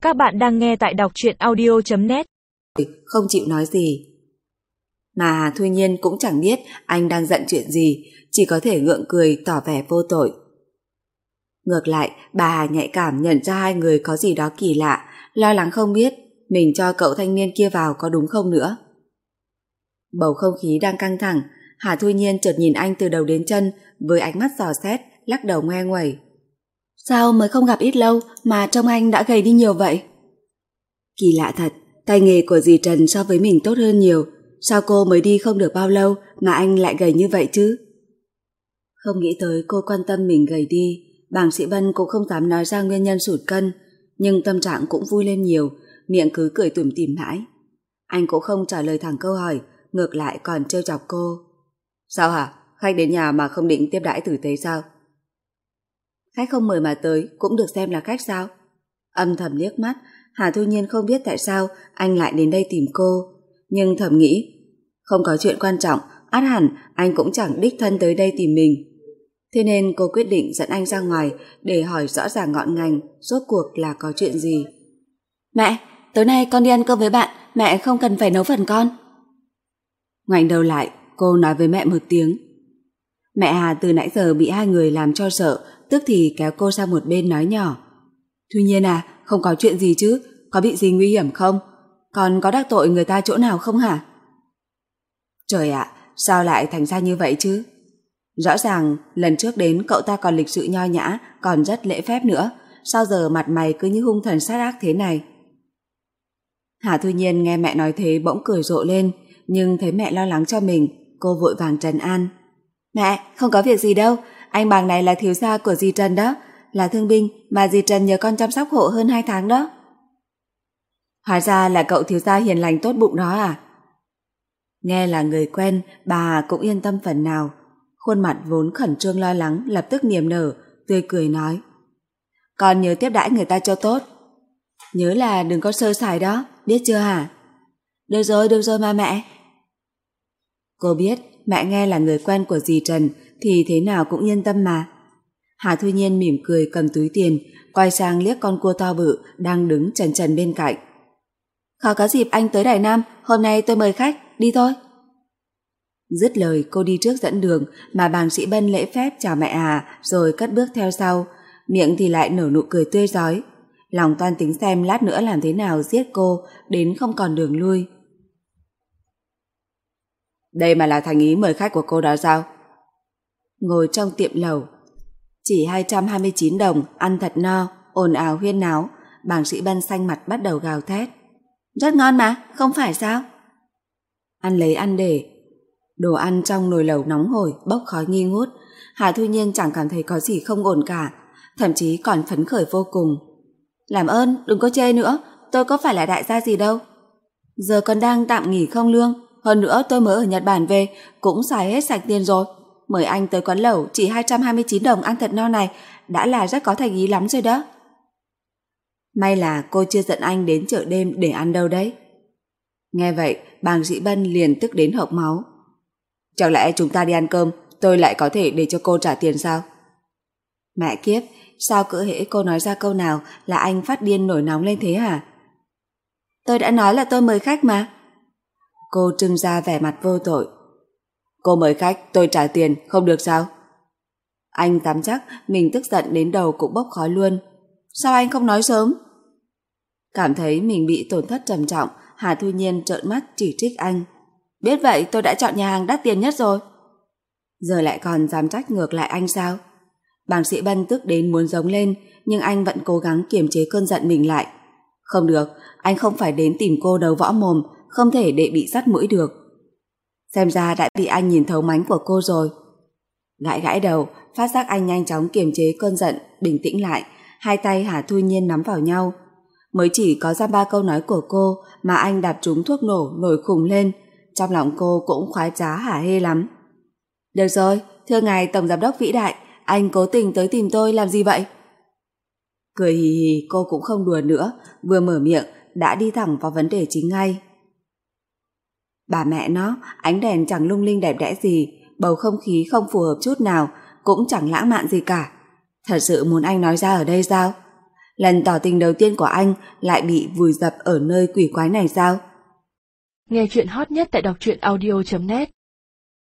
Các bạn đang nghe tại đọc truyện audio.net. Không chịu nói gì. Mà Hà Thu Nhiên cũng chẳng biết anh đang giận chuyện gì, chỉ có thể gượng cười tỏ vẻ vô tội. Ngược lại, bà Hà nhạy cảm nhận ra hai người có gì đó kỳ lạ, lo lắng không biết mình cho cậu thanh niên kia vào có đúng không nữa. Bầu không khí đang căng thẳng, Hà Thu Nhiên chợt nhìn anh từ đầu đến chân với ánh mắt dò xét, lắc đầu ngoe nguẩy. Sao mới không gặp ít lâu mà trông anh đã gầy đi nhiều vậy? Kỳ lạ thật, tay nghề của dì Trần so với mình tốt hơn nhiều. Sao cô mới đi không được bao lâu mà anh lại gầy như vậy chứ? Không nghĩ tới cô quan tâm mình gầy đi, bàng sĩ Bân cũng không dám nói ra nguyên nhân sụt cân, nhưng tâm trạng cũng vui lên nhiều, miệng cứ cười tủm tỉm mãi. Anh cũng không trả lời thẳng câu hỏi, ngược lại còn trêu chọc cô. Sao hả? Khách đến nhà mà không định tiếp đãi tử tế sao? Khách không mời mà tới cũng được xem là khách sao? Âm thầm liếc mắt, Hà Thu Nhiên không biết tại sao anh lại đến đây tìm cô, nhưng thầm nghĩ không có chuyện quan trọng, ắt hẳn anh cũng chẳng đích thân tới đây tìm mình. Thế nên cô quyết định dẫn anh ra ngoài để hỏi rõ ràng ngọn ngành rốt cuộc là có chuyện gì. Mẹ, tối nay con đi ăn cơm với bạn, mẹ không cần phải nấu phần con. Ngoảnh đầu lại, cô nói với mẹ một tiếng. Mẹ Hà từ nãy giờ bị hai người làm cho sợ, tức thì kéo cô sang một bên nói nhỏ. Tuy nhiên à, không có chuyện gì chứ, có bị gì nguy hiểm không? Còn có đắc tội người ta chỗ nào không hả? Trời ạ, sao lại thành ra như vậy chứ? Rõ ràng lần trước đến cậu ta còn lịch sự nho nhã, còn rất lễ phép nữa, sao giờ mặt mày cứ như hung thần sát ác thế này? Hà Thu Nhiên nghe mẹ nói thế bỗng cười rộ lên, nhưng thấy mẹ lo lắng cho mình, cô vội vàng trấn an. Mẹ, không có việc gì đâu, anh Bàng này là thiếu gia của dì Trần đó, là thương binh mà dì Trần nhờ con chăm sóc hộ hơn 2 tháng đó. Hóa ra là cậu thiếu gia hiền lành tốt bụng đó à? Nghe là người quen, bà cũng yên tâm phần nào. Khuôn mặt vốn khẩn trương lo lắng lập tức niềm nở, tươi cười nói. Con nhớ tiếp đãi người ta cho tốt. Nhớ là đừng có sơ sài đó, biết chưa hả? Được rồi mà mẹ. Cô biết mẹ nghe là người quen của dì Trần thì thế nào cũng yên tâm mà. Hà Thu Nhiên mỉm cười cầm túi tiền, quay sang liếc con cua to bự đang đứng chần chần bên cạnh. Khó có dịp anh tới Đài Nam, hôm nay tôi mời khách, đi thôi. Dứt lời cô đi trước dẫn đường, mà bàng sĩ Bân lễ phép chào mẹ Hà rồi cất bước theo sau, miệng thì lại nở nụ cười tươi rói. Lòng toan tính xem lát nữa làm thế nào giết cô đến không còn đường lui. Đây mà là thành ý mời khách của cô đó sao? Ngồi trong tiệm lẩu, chỉ 229 đồng, ăn thật no, ồn ào huyên náo, bàng sĩ Bân xanh mặt bắt đầu gào thét. Rất ngon mà, không phải sao? Ăn lấy ăn để. Đồ ăn trong nồi lẩu nóng hổi, bốc khói nghi ngút. Hà Thu Nhiên chẳng cảm thấy có gì không ổn cả, thậm chí còn phấn khởi vô cùng. Làm ơn, đừng có chê nữa, tôi có phải là đại gia gì đâu. Giờ còn đang tạm nghỉ không lương, hơn nữa tôi mới ở Nhật Bản về, cũng xài hết sạch tiền rồi. Mời anh tới quán lẩu chỉ 229 đồng ăn thật no này, đã là rất có thành ý lắm rồi đó. May là cô chưa dẫn anh đến chợ đêm để ăn đâu đấy. Nghe vậy, bàng sĩ Bân liền tức đến hộc máu. Chẳng lẽ chúng ta đi ăn cơm, tôi lại có thể để cho cô trả tiền sao? Mẹ kiếp, sao cứ hễ cô nói ra câu nào là anh phát điên nổi nóng lên thế hả? Tôi đã nói là tôi mời khách mà. Cô trưng ra vẻ mặt vô tội. Cô mời khách, tôi trả tiền, không được sao? Anh dám chắc mình tức giận đến đầu cũng bốc khói luôn. Sao anh không nói sớm? Cảm thấy mình bị tổn thất trầm trọng, Hà Thu Nhiên trợn mắt chỉ trích anh. Biết vậy tôi đã chọn nhà hàng đắt tiền nhất rồi. Giờ lại còn dám trách ngược lại anh sao? Bàng sĩ Bân tức đến muốn giống lên, nhưng anh vẫn cố gắng kiềm chế cơn giận mình lại. Không được, anh không phải đến tìm cô đấu võ mồm, không thể để bị sắt mũi được. Xem ra đã bị anh nhìn thấu mánh của cô rồi. Gãi gãi đầu, phát giác anh nhanh chóng kiềm chế cơn giận, bình tĩnh lại, hai tay Hà Thu Nhiên nắm vào nhau. Mới chỉ có ra 3 câu nói của cô mà anh đạp trúng thuốc nổ nổi khùng lên, trong lòng cô cũng khoái trá hả hê lắm. Được rồi, thưa ngài tổng giám đốc vĩ đại, anh cố tình tới tìm tôi làm gì vậy? Cười hì hì cô cũng không đùa nữa, vừa mở miệng đã đi thẳng vào vấn đề chính ngay. Bà mẹ nó, ánh đèn chẳng lung linh đẹp đẽ gì, bầu không khí không phù hợp chút nào, cũng chẳng lãng mạn gì cả. Thật sự muốn anh nói ra ở đây sao? Lần tỏ tình đầu tiên của anh lại bị vùi dập ở nơi quỷ quái này sao? Nghe chuyện hot nhất tại đọc truyện audio.net